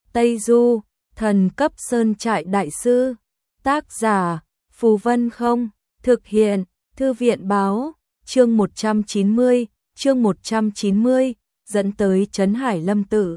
Tây Du, thần cấp sơn trại đại sư. Tác giả, Phù Vân Không. Thực hiện, Thư viện báo. Chương 190, dẫn tới Trấn Hải Lâm Tự.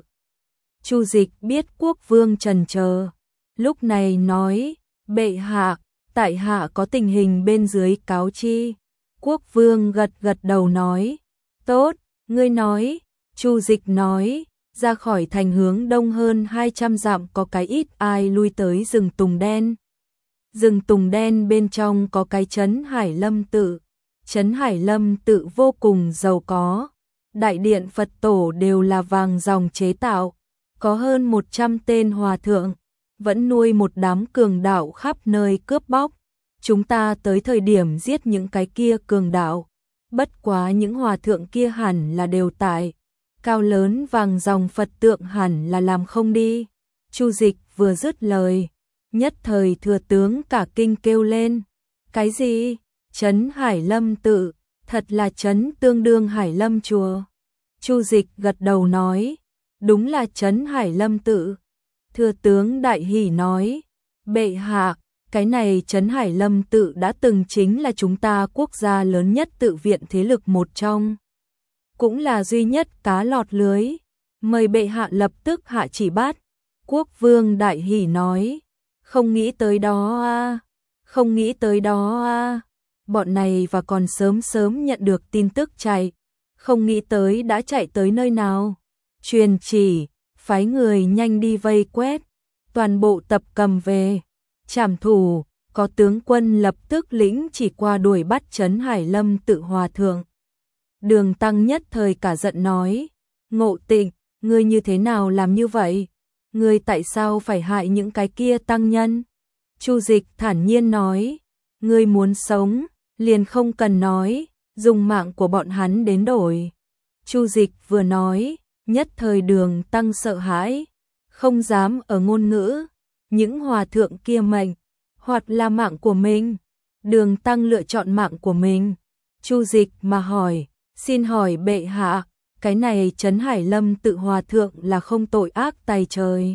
Chu Dịch biết quốc vương trần chờ, lúc này nói, bệ hạ, tại hạ có tình hình bên dưới cáo chi. Quốc vương gật gật đầu nói, tốt, ngươi nói. Chu Dịch nói, ra khỏi thành hướng đông hơn 200 dặm có cái ít ai lui tới rừng tùng đen. Rừng tùng đen bên trong có cái Trấn Hải Lâm Tự. Trấn Hải Lâm Tự vô cùng giàu có. Đại điện Phật tổ đều là vàng ròng chế tạo. Có hơn 100 tên hòa thượng. Vẫn nuôi một đám cường đạo khắp nơi cướp bóc. Chúng ta tới thời điểm giết những cái kia cường đạo. Bất quá những hòa thượng kia hẳn là đều tại. Cao lớn vàng ròng Phật tượng hẳn là làm không đi. Chu Dịch vừa dứt lời, nhất thời thừa tướng cả kinh kêu lên. Cái gì? Trấn Hải Lâm Tự, thật là trấn tương đương Hải Lâm chùa. Chu Dịch gật đầu nói, đúng là Trấn Hải Lâm Tự. Thừa tướng đại hỉ nói, bệ hạ, cái này Trấn Hải Lâm Tự đã từng chính là chúng ta quốc gia lớn nhất tự viện thế lực một trong. Cũng là duy nhất cá lọt lưới. Mời bệ hạ lập tức hạ chỉ bắt. Quốc vương đại hỉ nói, không nghĩ tới đó à, không nghĩ tới đó à. Bọn này và còn sớm sớm nhận được tin tức chạy, không nghĩ tới đã chạy tới nơi nào. Truyền chỉ, phái người nhanh đi vây quét, toàn bộ tập cầm về, trảm thủ. Có tướng quân lập tức lĩnh chỉ qua đuổi bắt Trấn Hải Lâm Tự hòa thượng. Đường Tăng nhất thời cả giận nói, Ngộ Tịnh, ngươi như thế nào làm như vậy? Ngươi tại sao phải hại những cái kia tăng nhân? Chu Dịch thản nhiên nói, ngươi muốn sống, liền không cần nói, dùng mạng của bọn hắn đến đổi. Chu Dịch vừa nói, nhất thời Đường Tăng sợ hãi, không dám ở ngôn ngữ, những hòa thượng kia mệnh, hoặc là mạng của mình. Đường Tăng lựa chọn mạng của mình. Chu Dịch mà hỏi, xin hỏi bệ hạ, cái này Trấn Hải Lâm Tự hòa thượng là không tội ác tày trời.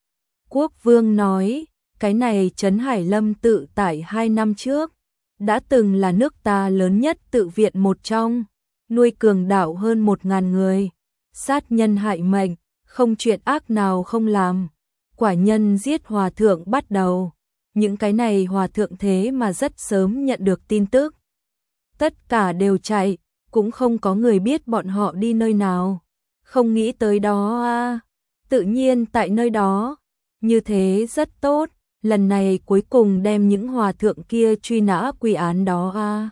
Quốc vương nói, cái này Trấn Hải Lâm Tự tại 2 năm trước, đã từng là nước ta lớn nhất tự viện một trong, nuôi cường đạo hơn 1000 người, sát nhân hại mệnh, không chuyện ác nào không làm. Quả nhân giết hòa thượng bắt đầu, những cái này hòa thượng thế mà rất sớm nhận được tin tức. Tất cả đều chạy, cũng không có người biết bọn họ đi nơi nào. Không nghĩ tới đó à, tự nhiên tại nơi đó. Như thế rất tốt, lần này cuối cùng đem những hòa thượng kia truy nã quy án đó à.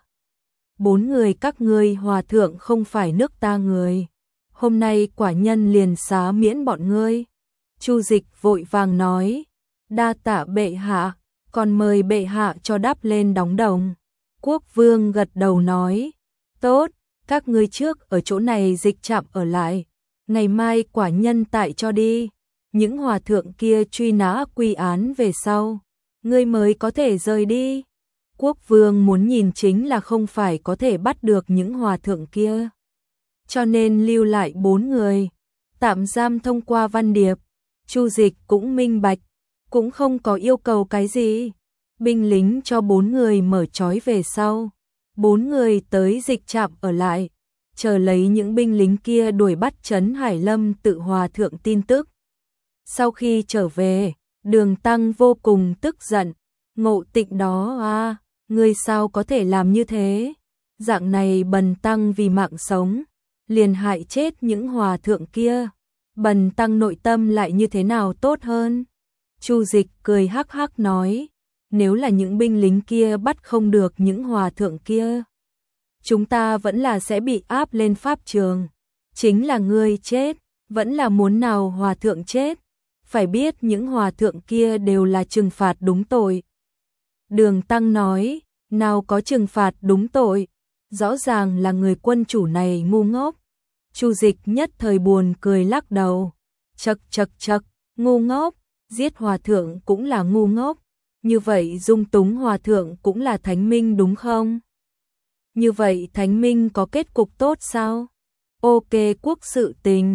4 người các ngươi hòa thượng không phải nước ta người. Hôm nay quả nhân liền xá miễn bọn ngươi. Chu Dịch vội vàng nói, đa tạ bệ hạ, còn mời bệ hạ cho đáp lên đóng đồng. Quốc vương gật đầu nói, tốt, các ngươi trước ở chỗ này dịch trạm ở lại, ngày mai quả nhân tại cho đi. Những hòa thượng kia truy nã quy án về sau, ngươi mới có thể rời đi. Quốc vương muốn nhìn chính là không phải có thể bắt được những hòa thượng kia, cho nên lưu lại 4 người, tạm giam thông qua văn điệp. Chu Dịch cũng minh bạch, cũng không có yêu cầu cái gì. Binh lính cho 4 người mở trói về sau, 4 người tới dịch trạm ở lại, chờ lấy những binh lính kia đuổi bắt Trấn Hải Lâm Tự hòa thượng tin tức. Sau khi trở về, Đường Tăng vô cùng tức giận, Ngộ Tịnh đó à, ngươi sao có thể làm như thế? Dạng này bần tăng vì mạng sống, liền hại chết những hòa thượng kia. Bần tăng nội tâm lại như thế nào tốt hơn? Chu Dịch cười hắc hắc nói, nếu là những binh lính kia bắt không được những hòa thượng kia, chúng ta vẫn là sẽ bị áp lên pháp trường. Chính là ngươi chết, vẫn là muốn nào hòa thượng chết. Phải biết những hòa thượng kia đều là trừng phạt đúng tội. Đường Tăng nói, nào có trừng phạt đúng tội, rõ ràng là người quân chủ này ngu ngốc. Chu Dịch nhất thời buồn cười lắc đầu, chậc, ngu ngốc, giết hòa thượng cũng là ngu ngốc, như vậy dung túng hòa thượng cũng là thánh minh đúng không? Như vậy thánh minh có kết cục tốt sao? Ok quốc sự tình,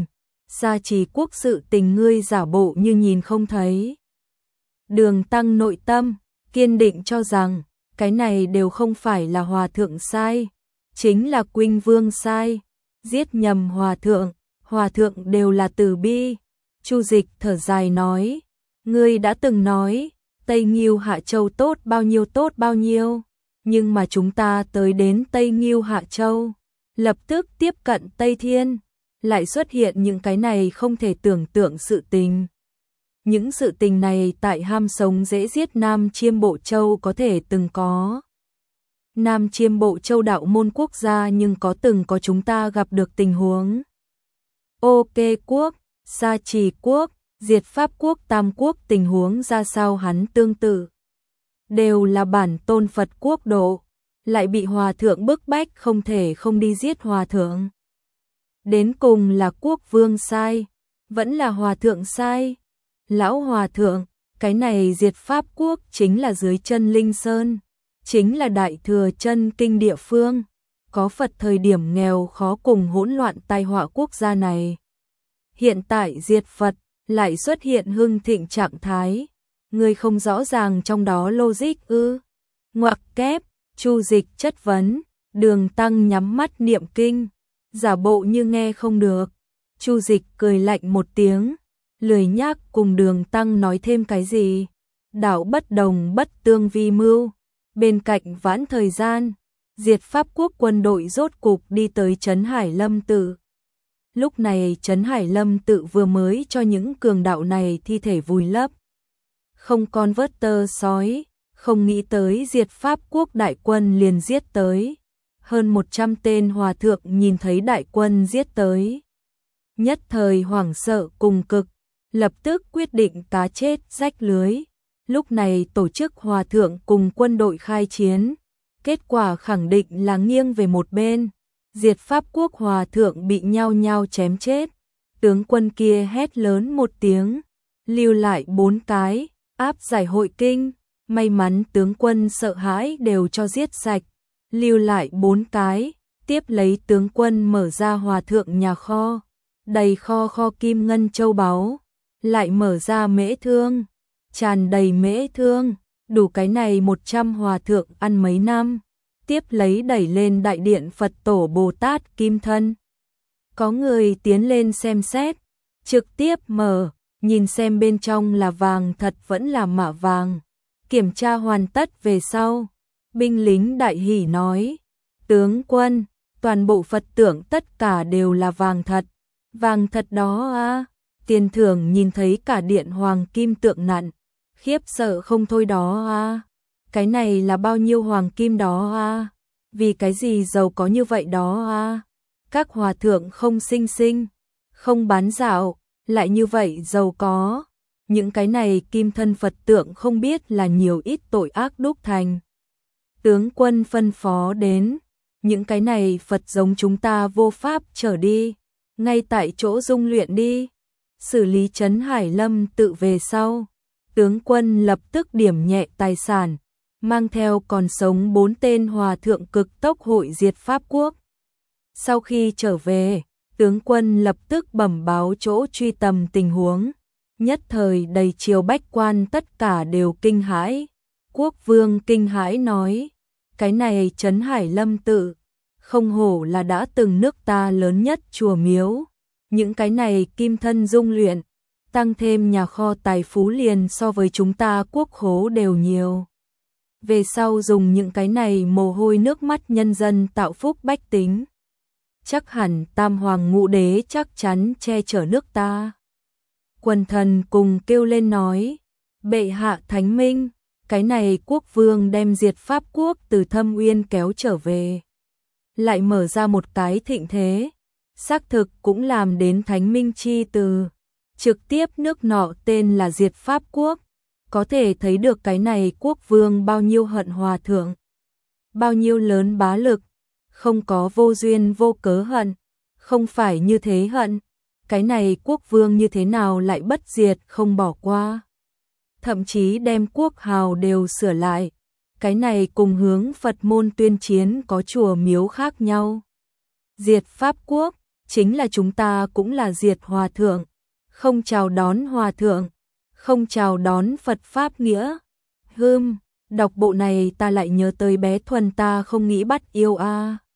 Sa Trì quốc sự tình ngươi giả bộ như nhìn không thấy. Đường Tăng nội tâm kiên định cho rằng cái này đều không phải là hòa thượng sai, chính là Quynh Vương sai, giết nhầm hòa thượng đều là từ bi. Chu Dịch thở dài nói, ngươi đã từng nói, Tây Ngưu Hạ Châu tốt bao nhiêu, nhưng mà chúng ta tới đến Tây Ngưu Hạ Châu, lập tức tiếp cận Tây Thiên, lại xuất hiện những cái này không thể tưởng tượng sự tình. Những sự tình này tại ham sống dễ giết Nam Chiêm Bộ Châu có thể từng có. Nam Chiêm Bộ Châu đạo môn quốc gia nhưng từng có chúng ta gặp được tình huống. OK quốc, Sa Trì quốc, Diệt Pháp quốc, Tam quốc tình huống ra sao hắn tương tự. Đều là bản tôn Phật quốc độ, lại bị hòa thượng bức bách không thể không đi giết hòa thượng. Đến cùng là quốc vương sai, vẫn là hòa thượng sai. Lão hòa thượng, cái này Diệt Pháp quốc chính là dưới chân Linh Sơn, chính là đại thừa chân kinh địa phương, có Phật thời điểm nghèo khó cùng hỗn loạn tai họa quốc gia này. Hiện tại diệt Phật, lại xuất hiện hưng thịnh trạng thái, người không rõ ràng trong đó logic ư? Ngoặc kép, Chu Dịch chất vấn, Đường Tăng nhắm mắt niệm kinh, giả bộ như nghe không được. Chu Dịch cười lạnh một tiếng, lười nhác cùng Đường Tăng nói thêm cái gì. Đạo bất đồng bất tương vi mưu. Bên cạnh vãn thời gian, Diệt Pháp quốc quân đội rốt cục đi tới trấn Hải Lâm Tự. Lúc này trấn Hải Lâm Tự vừa mới cho những cường đạo này thi thể vùi lấp. Không con vớt tơ sói, không nghĩ tới Diệt Pháp quốc đại quân liền giết tới. Hơn 100 tên hòa thượng nhìn thấy đại quân giết tới. Nhất thời hoảng sợ cùng cực, lập tức quyết định cá chết rách lưới. Lúc này tổ chức hòa thượng cùng quân đội khai chiến. Kết quả khẳng định là nghiêng về một bên. Diệt Pháp quốc hòa thượng bị nhao nhao chém chết. Tướng quân kia hét lớn một tiếng, lưu lại 4 cái, áp giải hội kinh. May mắn tướng quân sợ hãi đều cho giết sạch, lưu lại 4 cái. Tiếp lấy tướng quân mở ra hòa thượng nhà kho, đầy kho kim ngân châu báu, lại mở ra mễ thương, tràn đầy mễ thương, đủ cái này 100 hòa thượng ăn mấy năm. Tiếp lấy đẩy lên đại điện Phật tổ Bồ Tát Kim Thân. Có người tiến lên xem xét, trực tiếp mở, nhìn xem bên trong là vàng thật vẫn là mạ vàng. Kiểm tra hoàn tất về sau, binh lính đại hỉ nói, tướng quân, toàn bộ Phật tượng tất cả đều là vàng thật đó à. Tiền thưởng nhìn thấy cả điện hoàng kim tượng nặn, khiếp sợ không thôi đó à. Cái này là bao nhiêu hoàng kim đó à? Vì cái gì giàu có như vậy đó à? Các hòa thượng không sinh, không bán dạo, lại như vậy giàu có. Những cái này kim thân Phật tượng không biết là nhiều ít tội ác đúc thành. Tướng quân phân phó đến, những cái này Phật giống chúng ta vô pháp trở đi, ngay tại chỗ dung luyện đi. Xử lý trấn Hải Lâm Tự về sau, tướng quân lập tức điểm nhẹ tài sản, mang theo còn sống 4 tên hòa thượng cực tốc hội Diệt Pháp quốc. Sau khi trở về, tướng quân lập tức bẩm báo chỗ truy tầm tình huống. Nhất thời đầy triều bách quan tất cả đều kinh hãi. Quốc vương kinh hãi nói, cái này trấn Hải Lâm Tự, không hổ là đã từng nước ta lớn nhất chùa miếu. Những cái này kim thân dung luyện, tăng thêm nhà kho tài phú liền so với chúng ta quốc khố đều nhiều. Về sau dùng những cái này mồ hôi nước mắt nhân dân tạo phúc bách tính. Chắc hẳn Tam Hoàng Ngũ Đế chắc chắn che chở nước ta. Quần thần cùng kêu lên nói, bệ hạ thánh minh, cái này quốc vương đem Diệt Pháp quốc từ thâm uyên kéo trở về. Lại mở ra một cái thịnh thế, xác thực cũng làm đến thánh minh chi từ. Trực tiếp nước nọ tên là Diệt Pháp quốc, có thể thấy được cái này quốc vương bao nhiêu hận hòa thượng, bao nhiêu lớn bá lực, không có vô duyên vô cớ hận, không phải như thế hận. Cái này quốc vương như thế nào lại bất diệt không bỏ qua. Thậm chí đem quốc hào đều sửa lại. Cái này cùng hướng Phật môn tuyên chiến có chùa miếu khác nhau. Diệt Pháp quốc, chính là chúng ta cũng là diệt hòa thượng, không chào đón hòa thượng, không chào đón Phật Pháp nghĩa. Đọc bộ này ta lại nhớ tới bé Thuần ta không nghĩ bắt yêu a.